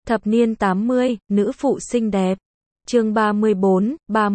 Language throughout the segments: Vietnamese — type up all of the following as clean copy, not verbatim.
Thập niên 80, nữ phụ xinh đẹp. Chương 34,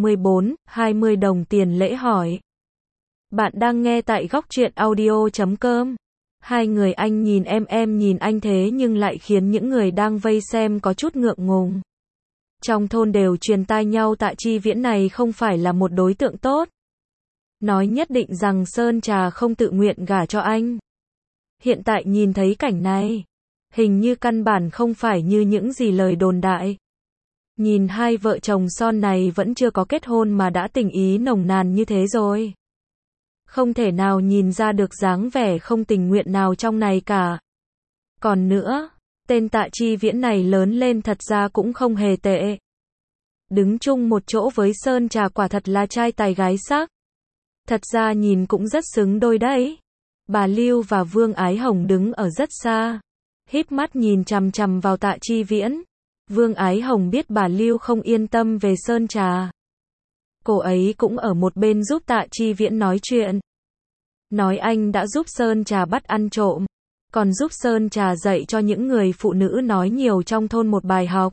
20 đồng tiền lễ hỏi. Bạn đang nghe tại góc truyện audio.com. Hai người anh nhìn em nhìn anh thế nhưng lại khiến những người đang vây xem có chút ngượng ngùng. Trong thôn đều truyền tai nhau Tạ Chi Viễn này không phải là một đối tượng tốt. Nói nhất định rằng Sơn Trà không tự nguyện gả cho anh. Hiện tại nhìn thấy cảnh này, hình như căn bản không phải như những gì lời đồn đại. Nhìn hai vợ chồng son này vẫn chưa có kết hôn mà đã tình ý nồng nàn như thế rồi. Không thể nào nhìn ra được dáng vẻ không tình nguyện nào trong này cả. Còn nữa, tên Tạ Chi Viễn này lớn lên thật ra cũng không hề tệ. Đứng chung một chỗ với Sơn Trà quả thật là trai tài gái sắc. Thật ra nhìn cũng rất xứng đôi đấy. Bà Lưu và Vương Ái Hồng đứng ở rất xa, híp mắt nhìn chằm chằm vào Tạ Chi Viễn. Vương Ái Hồng biết bà Lưu không yên tâm về Sơn Trà. Cô ấy cũng ở một bên giúp Tạ Chi Viễn nói chuyện. Nói anh đã giúp Sơn Trà bắt ăn trộm, còn giúp Sơn Trà dạy cho những người phụ nữ nói nhiều trong thôn một bài học.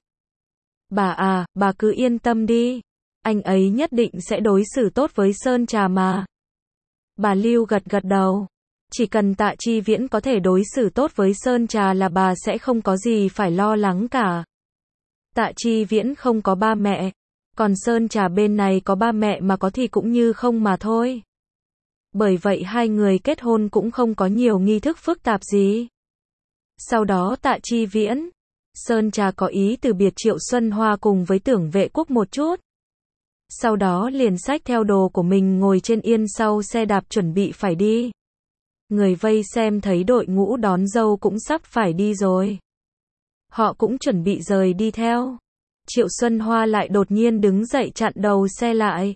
Bà cứ yên tâm đi. Anh ấy nhất định sẽ đối xử tốt với Sơn Trà mà. Bà Lưu gật gật đầu. Chỉ cần Tạ Chi Viễn có thể đối xử tốt với Sơn Trà là bà sẽ không có gì phải lo lắng cả. Tạ Chi Viễn không có ba mẹ, còn Sơn Trà bên này có ba mẹ mà có thì cũng như không mà thôi. Bởi vậy hai người kết hôn cũng không có nhiều nghi thức phức tạp gì. Sau đó Tạ Chi Viễn, Sơn Trà có ý từ biệt Triệu Xuân Hoa cùng với Tưởng Vệ Quốc một chút. Sau đó liền xách theo đồ của mình ngồi trên yên sau xe đạp chuẩn bị phải đi. Người vây xem thấy đội ngũ đón dâu cũng sắp phải đi rồi. Họ cũng chuẩn bị rời đi theo. Triệu Xuân Hoa lại đột nhiên đứng dậy chặn đầu xe lại.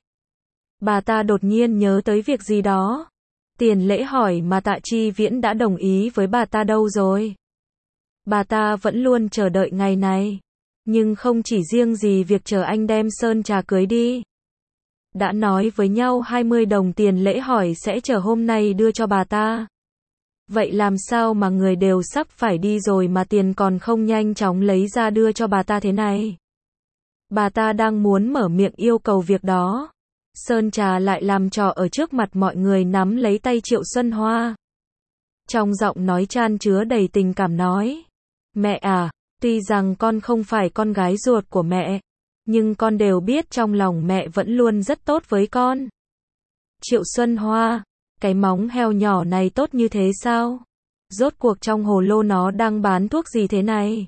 Bà ta đột nhiên nhớ tới việc gì đó. Tiền lễ hỏi mà Tạ Chi Viễn đã đồng ý với bà ta đâu rồi. Bà ta vẫn luôn chờ đợi ngày này. Nhưng không chỉ riêng gì việc chờ anh đem Sơn Trà cưới đi. Đã nói với nhau 20 đồng tiền lễ hỏi sẽ chờ hôm nay đưa cho bà ta. Vậy làm sao mà người đều sắp phải đi rồi mà tiền còn không nhanh chóng lấy ra đưa cho bà ta thế này? Bà ta đang muốn mở miệng yêu cầu việc đó. Sơn Trà lại làm trò ở trước mặt mọi người nắm lấy tay Triệu Xuân Hoa. Trong giọng nói chan chứa đầy tình cảm nói. Mẹ à, tuy rằng con không phải con gái ruột của mẹ, nhưng con đều biết trong lòng mẹ vẫn luôn rất tốt với con. Triệu Xuân Hoa, cái móng heo nhỏ này tốt như thế sao? Rốt cuộc trong hồ lô nó đang bán thuốc gì thế này?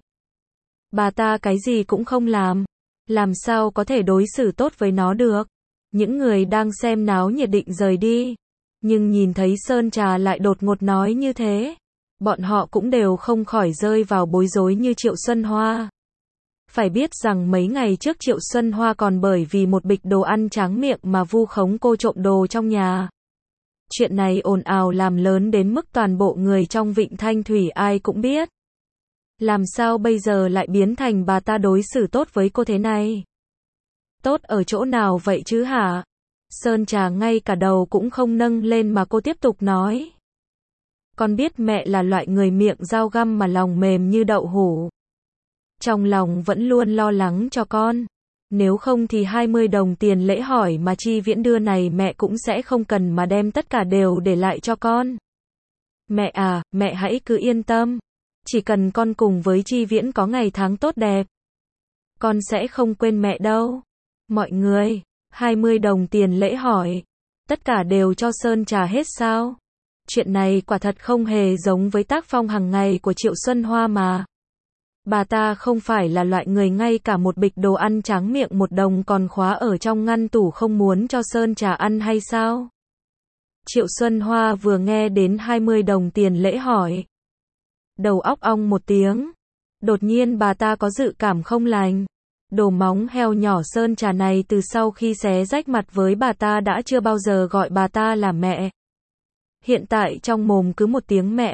Bà ta cái gì cũng không làm sao có thể đối xử tốt với nó được? Những người đang xem náo nhiệt định rời đi, nhưng nhìn thấy Sơn Trà lại đột ngột nói như thế, bọn họ cũng đều không khỏi rơi vào bối rối như Triệu Xuân Hoa. Phải biết rằng mấy ngày trước Triệu Xuân Hoa còn bởi vì một bịch đồ ăn tráng miệng mà vu khống cô trộm đồ trong nhà. Chuyện này ồn ào làm lớn đến mức toàn bộ người trong Vịnh Thanh Thủy ai cũng biết. Làm sao bây giờ lại biến thành bà ta đối xử tốt với cô thế này? Tốt ở chỗ nào vậy chứ hả? Sơn Trà ngay cả đầu cũng không nâng lên mà cô tiếp tục nói. Con biết mẹ là loại người miệng dao găm mà lòng mềm như đậu hũ. Trong lòng vẫn luôn lo lắng cho con. Nếu không thì 20 đồng tiền lễ hỏi mà Chi Viễn đưa này mẹ cũng sẽ không cần mà đem tất cả đều để lại cho con. Mẹ à, mẹ hãy cứ yên tâm. Chỉ cần con cùng với Chi Viễn có ngày tháng tốt đẹp, con sẽ không quên mẹ đâu. Mọi người, 20 đồng tiền lễ hỏi. Tất cả đều cho Sơn Trà hết sao? Chuyện này quả thật không hề giống với tác phong hàng ngày của Triệu Xuân Hoa mà. Bà ta không phải là loại người ngay cả một bịch đồ ăn tráng miệng 1 đồng còn khóa ở trong ngăn tủ không muốn cho Sơn Trà ăn hay sao? Triệu Xuân Hoa vừa nghe đến 20 đồng tiền lễ hỏi, đầu óc ong một tiếng. Đột nhiên bà ta có dự cảm không lành. Đồ móng heo nhỏ Sơn Trà này từ sau khi xé rách mặt với bà ta đã chưa bao giờ gọi bà ta là mẹ. Hiện tại trong mồm cứ một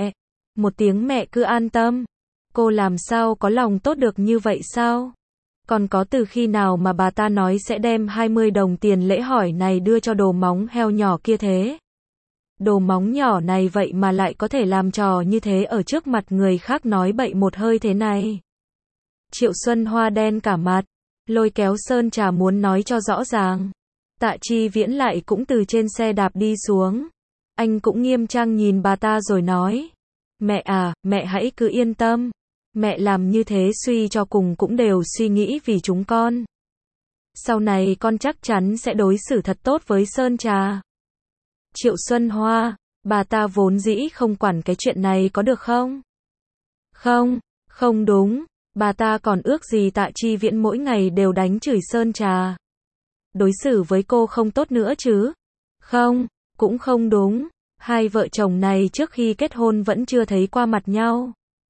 tiếng mẹ cứ an tâm. Cô làm sao có lòng tốt được như vậy sao? Còn có từ khi nào mà bà ta nói sẽ đem 20 đồng tiền lễ hỏi này đưa cho đồ móng heo nhỏ kia thế? Đồ móng nhỏ này vậy mà lại có thể làm trò như thế ở trước mặt người khác nói bậy một hơi thế này. Triệu Xuân Hoa đen cả mặt, lôi kéo Sơn Trà muốn nói cho rõ ràng. Tạ Chi Viễn lại cũng từ trên xe đạp đi xuống. Anh cũng nghiêm trang nhìn bà ta rồi nói. Mẹ à, mẹ hãy cứ yên tâm. Mẹ làm như thế suy cho cùng cũng đều suy nghĩ vì chúng con. Sau này con chắc chắn sẽ đối xử thật tốt với Sơn Trà. Triệu Xuân Hoa, bà ta vốn dĩ không quản cái chuyện này có được không? Không, không đúng. Bà ta còn ước gì Tạ Chi Viễn mỗi ngày đều đánh chửi Sơn Trà. Đối xử với cô không tốt nữa chứ? Không, cũng không đúng. Hai vợ chồng này trước khi kết hôn vẫn chưa thấy qua mặt nhau.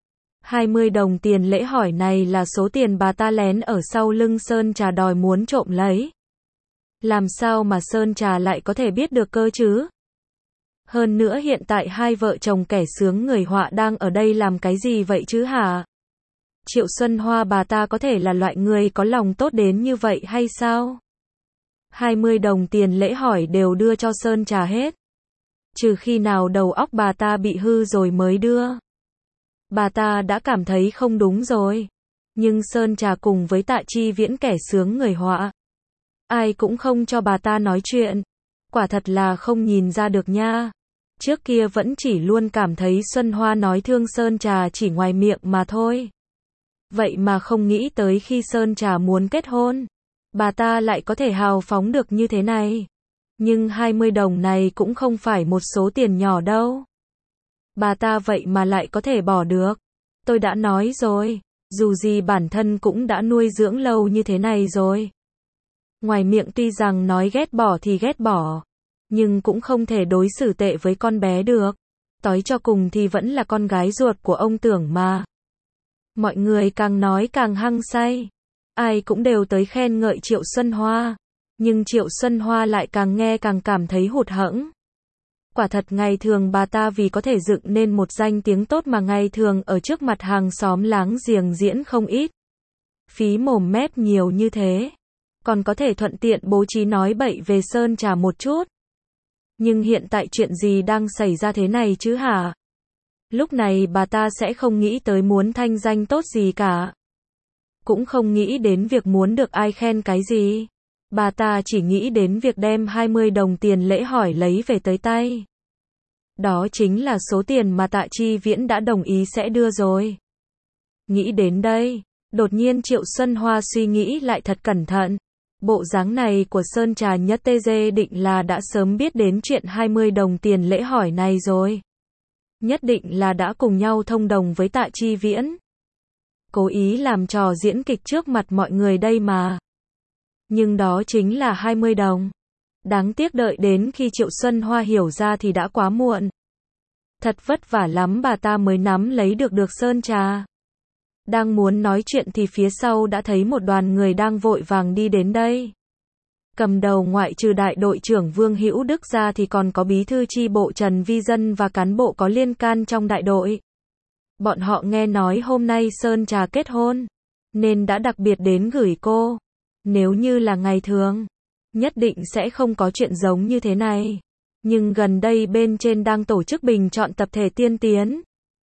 20 đồng tiền lễ hỏi này là số tiền bà ta lén ở sau lưng Sơn Trà đòi muốn trộm lấy. Làm sao mà Sơn Trà lại có thể biết được cơ chứ? Hơn nữa hiện tại hai vợ chồng kẻ sướng người họa đang ở đây làm cái gì vậy chứ hả? Triệu Xuân Hoa bà ta có thể là loại người có lòng tốt đến như vậy hay sao? 20 đồng tiền lễ hỏi đều đưa cho Sơn Trà hết. Trừ khi nào đầu óc bà ta bị hư rồi mới đưa. Bà ta đã cảm thấy không đúng rồi. Nhưng Sơn Trà cùng với Tạ Chi Viễn kẻ sướng người họa. Ai cũng không cho bà ta nói chuyện. Quả thật là không nhìn ra được nha. Trước kia vẫn chỉ luôn cảm thấy Xuân Hoa nói thương Sơn Trà chỉ ngoài miệng mà thôi. Vậy mà không nghĩ tới khi Sơn Trà muốn kết hôn, bà ta lại có thể hào phóng được như thế này. Nhưng 20 đồng này cũng không phải một số tiền nhỏ đâu. Bà ta vậy mà lại có thể bỏ được. Tôi đã nói rồi, dù gì bản thân cũng đã nuôi dưỡng lâu như thế này rồi. Ngoài miệng tuy rằng nói ghét bỏ thì ghét bỏ, nhưng cũng không thể đối xử tệ với con bé được. Tối cho cùng thì vẫn là con gái ruột của ông Tưởng mà. Mọi người càng nói càng hăng say. Ai cũng đều tới khen ngợi Triệu Xuân Hoa. Nhưng Triệu Xuân Hoa lại càng nghe càng cảm thấy hụt hẫng. Quả thật ngày thường bà ta vì có thể dựng nên một danh tiếng tốt mà ngày thường ở trước mặt hàng xóm láng giềng diễn không ít. Phí mồm mép nhiều như thế. Còn có thể thuận tiện bố trí nói bậy về Sơn Trà một chút. Nhưng hiện tại chuyện gì đang xảy ra thế này chứ hả? Lúc này bà ta sẽ không nghĩ tới muốn thanh danh tốt gì cả. Cũng không nghĩ đến việc muốn được ai khen cái gì. Bà ta chỉ nghĩ đến việc đem 20 đồng tiền lễ hỏi lấy về tới tay. Đó chính là số tiền mà Tạ Chi Viễn đã đồng ý sẽ đưa rồi. Nghĩ đến đây, đột nhiên Triệu Xuân Hoa suy nghĩ lại thật cẩn thận. Bộ dáng này của Sơn Trà nhất tê dê định là đã sớm biết đến chuyện 20 đồng tiền lễ hỏi này rồi. Nhất định là đã cùng nhau thông đồng với Tạ Chi Viễn. Cố ý làm trò diễn kịch trước mặt mọi người đây mà. Nhưng đó chính là 20 đồng. Đáng tiếc đợi đến khi Triệu Xuân Hoa hiểu ra thì đã quá muộn. Thật vất vả lắm bà ta mới nắm lấy được Sơn Trà. Đang muốn nói chuyện thì phía sau đã thấy một đoàn người đang vội vàng đi đến đây. Cầm đầu ngoại trừ đại đội trưởng Vương Hữu Đức ra thì còn có bí thư chi bộ Trần Vi Dân và cán bộ có liên can trong đại đội. Bọn họ nghe nói hôm nay Sơn Trà kết hôn, nên đã đặc biệt đến gửi cô. Nếu như là ngày thường, nhất định sẽ không có chuyện giống như thế này. Nhưng gần đây bên trên đang tổ chức bình chọn tập thể tiên tiến.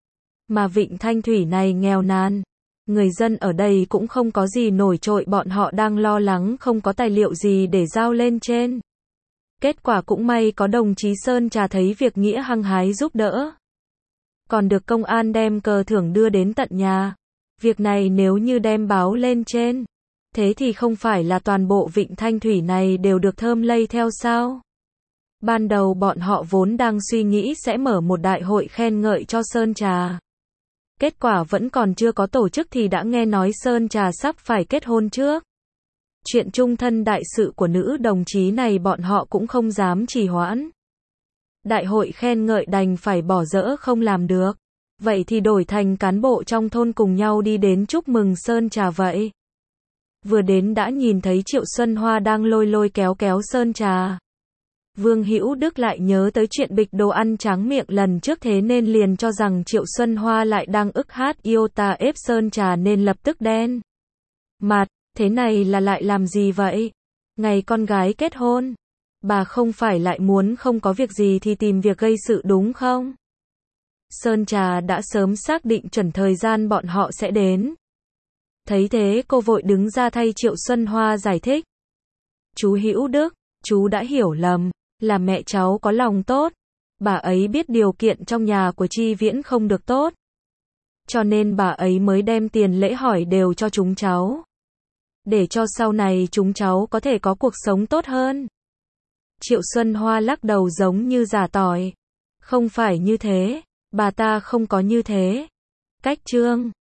Mà Vịnh Thanh Thủy này nghèo nàn. Người dân ở đây cũng không có gì nổi trội, bọn họ đang lo lắng không có tài liệu gì để giao lên trên. Kết quả cũng may có đồng chí Sơn Trà thấy việc nghĩa hăng hái giúp đỡ. Còn được công an đem cờ thưởng đưa đến tận nhà. Việc này nếu như đem báo lên trên, thế thì không phải là toàn bộ Vịnh Thanh Thủy này đều được thơm lây theo sao? Ban đầu bọn họ vốn đang suy nghĩ sẽ mở một đại hội khen ngợi cho Sơn Trà. Kết quả vẫn còn chưa có tổ chức thì đã nghe nói Sơn Trà sắp phải kết hôn trước. Chuyện chung thân đại sự của nữ đồng chí này bọn họ cũng không dám trì hoãn. Đại hội khen ngợi đành phải bỏ dỡ không làm được. Vậy thì đổi thành cán bộ trong thôn cùng nhau đi đến chúc mừng Sơn Trà vậy. Vừa đến đã nhìn thấy Triệu Xuân Hoa đang lôi kéo Sơn Trà. Vương Hữu Đức lại nhớ tới chuyện bịch đồ ăn tráng miệng lần trước thế nên liền cho rằng Triệu Xuân Hoa lại đang ức hát iota ép Sơn Trà nên lập tức đen mặt, thế này là lại làm gì vậy? Ngày con gái kết hôn, bà không phải lại muốn không có việc gì thì tìm việc gây sự đúng không? Sơn Trà đã sớm xác định chuẩn thời gian bọn họ sẽ đến. Thấy thế cô vội đứng ra thay Triệu Xuân Hoa giải thích. Chú Hữu Đức, chú đã hiểu lầm, là mẹ cháu có lòng tốt. Bà ấy biết điều kiện trong nhà của Chi Viễn không được tốt. Cho nên bà ấy mới đem tiền lễ hỏi đều cho chúng cháu. Để cho sau này chúng cháu có thể có cuộc sống tốt hơn. Triệu Xuân Hoa lắc đầu giống như giả tỏi. Không phải như thế, bà ta không có như thế. Cách Trương